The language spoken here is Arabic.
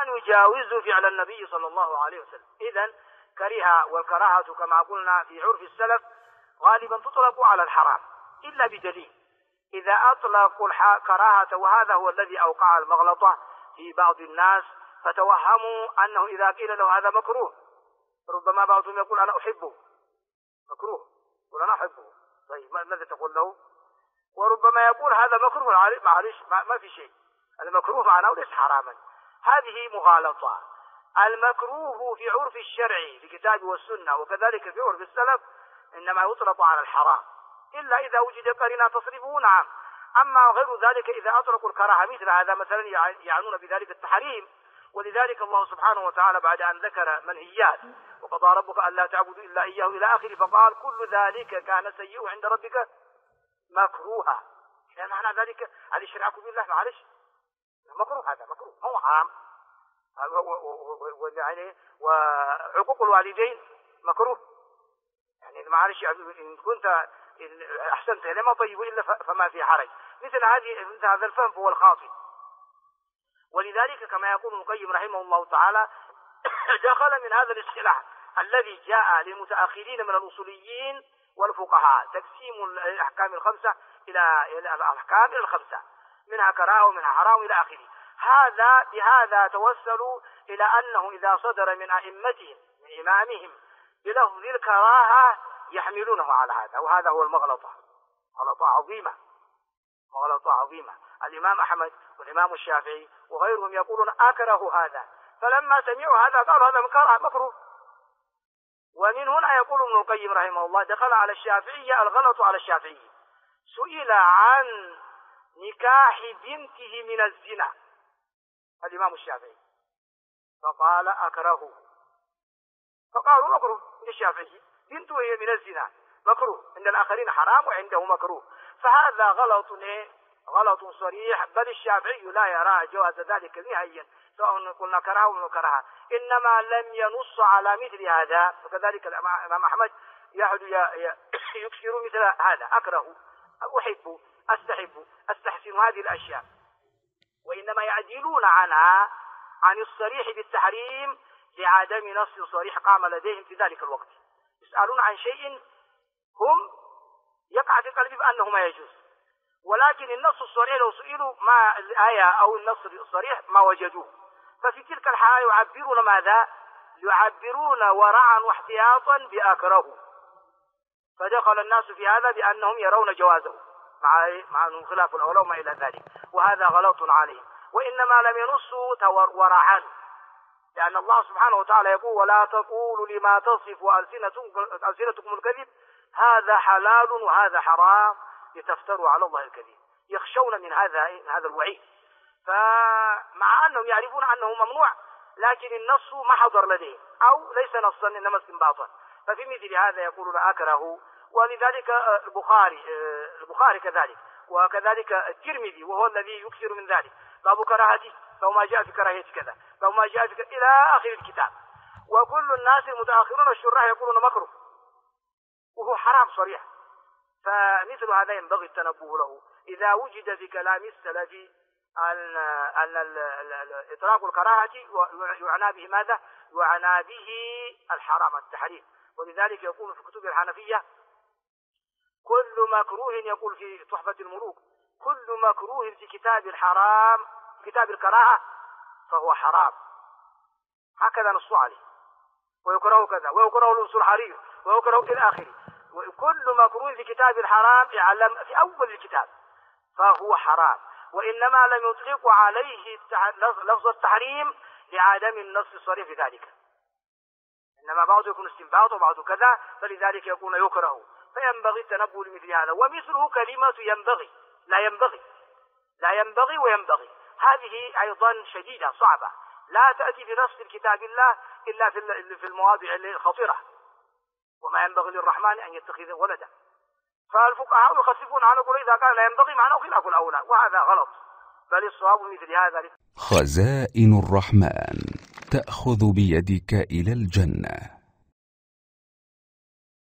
أن يجاوزوا فعل النبي صلى الله عليه وسلم. إذن كره، والكراهة كما قلنا في عرف السلف غالبا تطلق على الحرام إلا بدليل. إذا أطلقوا الكراهة، وهذا هو الذي أوقع المغلطة في بعض الناس، فتوهموا أنه إذا قيل له هذا مكروه، ربما بعضهم يقول أنا أحبه، مكروه، يقول أنا أحبه، طيب ماذا تقول له؟ وربما يقول هذا مكروه، معلش ما في شيء، المكروه معناه ليس حراما. هذه مغالطة. المكروه في عرف الشرع في الكتاب والسنة وكذلك في عرف السلف إنما يطلق على الحرام إلا إذا وجد قرينة تصرفه، نعم. أما غير ذلك إذا أطلقوا الكراهة مثل هذا مثلا يعنون بذلك التحريم. ولذلك الله سبحانه وتعالى بعد أن ذكر منهيات وقضى ربك ألا تعبدوا إلا إياه إلى آخره فقال كل ذلك كان سيئه عند ربك مكروها. إذا معنى ذلك الإشراك بالله معلش مكروه، هذا مكروه، هو حرام. وعقوق الوالدين مكروه، يعني معلش إن كنت أحسنت لما طيب إلا فما في حرج. مثل هذا الفهم هو الخاطئ. ولذلك كما يقول ابن القيم رحمه الله تعالى دخل من هذا الاصطلاح الذي جاء للمتأخرين من الأصوليين والفقهاء تقسيم الأحكام الخمسة إلى الأحكام الخمسة، منها كراهة ومنها حرام إلى آخره. بهذا توسلوا إلى أنه إذا صدر من أئمتهم من إمامهم بلفظ الكراهة يحملونه على هذا، وهذا هو المغلطة، غلطة عظيمة، مغلطة عظيمة. الإمام أحمد والإمام الشافعي وغيرهم يقولون أكره هذا، فلما سمعوا هذا قالوا هذا مكروه. ومن هنا يقول ابن القيم رحمه الله دخل على الشافعية الغلط على الشافعي. سئل عن نكاح بنته من الزنا الإمام الشافعي فقال أكرهه، فقالوا مكروه عند الشافعي، بنته هي من الزنا مكروه، عند الآخرين حرام وعنده مكروه. فهذا غلط صريح، بل الشافعي لا يرى جواز ذلك نهائيا، سواء قلنا كراهه أو كراهه، إنما لم ينص على مثل هذا. وكذلك الإمام أحمد يكثر مثل هذا، أكره، أحب، أستحب، أستحسن هذه الأشياء، وإنما يعدلون عنها عن الصريح بالتحريم لعدم نص صريح قام لديهم في ذلك الوقت. يسألون عن شيء هم يقع في قلبهم أنه ما يجوز، ولكن النص الصريح لو سئلوا ما الآية أو النص الصريح ما وجدوه، ففي تلك الحالة يعبرون ماذا؟ يعبرون ورعا واحتياطا بأكره، فدخل الناس في هذا بأنهم يرون جوازه مع أنه خلاف الأولى وما إلى ذلك، وهذا غلط عليهم. وإنما لم ينصوا ورعا، لأن الله سبحانه وتعالى يقول ولا تقولوا لما تصف ألسنتكم الكذب هذا حلال وهذا حرام لتفتروا على الله الكذب. يخشون من هذا الوعيد، فمع أنهم يعرفون أنه ممنوع لكن النص ما حضر لديهم أو ليس نصا إنما استنباطا، ففي مثل هذا يقولون أكره. ولذلك البخاري كذلك، وكذلك الترمذي وهو الذي يكثر من ذلك باب كراهته، لو ما جاء في كراهية كذا، لو ما جاء في إلى آخر الكتاب. وكل الناس المتأخرون الشراح يقولون مكروه وهو حرام صريح. فمثل هذا ينبغي التنبه له. إذا وجد في كلام السلف أن إطلاق الكراهة يعنى به ماذا؟ يعنى به الحرام التحريم. ولذلك يقول في كتب الحنفية كل مكروه، يقول في تحفة الملوك كل مكروه في كتاب الحرام كتاب الكراهة فهو حرام، هكذا نص عليه، ويكره كذا ويكره لبس الحرير ويكره إلى آخره. وكل مكروه في كتاب الحرام يعلم في أول الكتاب فهو حرام، وإنما لم يطلق عليه لفظ التحريم لعدم النص الصريح في ذلك، إنما بعض يكون استنباط وبعض كذا، فلذلك يكون يكره. فينبغي التنبه لمثل هذا. ومثله كلمة ينبغي، لا ينبغي وينبغي، هذه أيضا شديدة صعبة، لا تأتي بنص الكتاب الله إلا في المواضع الخطيرة، وما ينبغي للرحمن أن يتخذ ولدا. فالفقهاء يخففون عنه، يقول إذا قال لا ينبغي معناه خلاف الأولى، وهذا غلط، بل الصواب مثل هذا. خزائن الرحمن تأخذ بيدك إلى الجنة.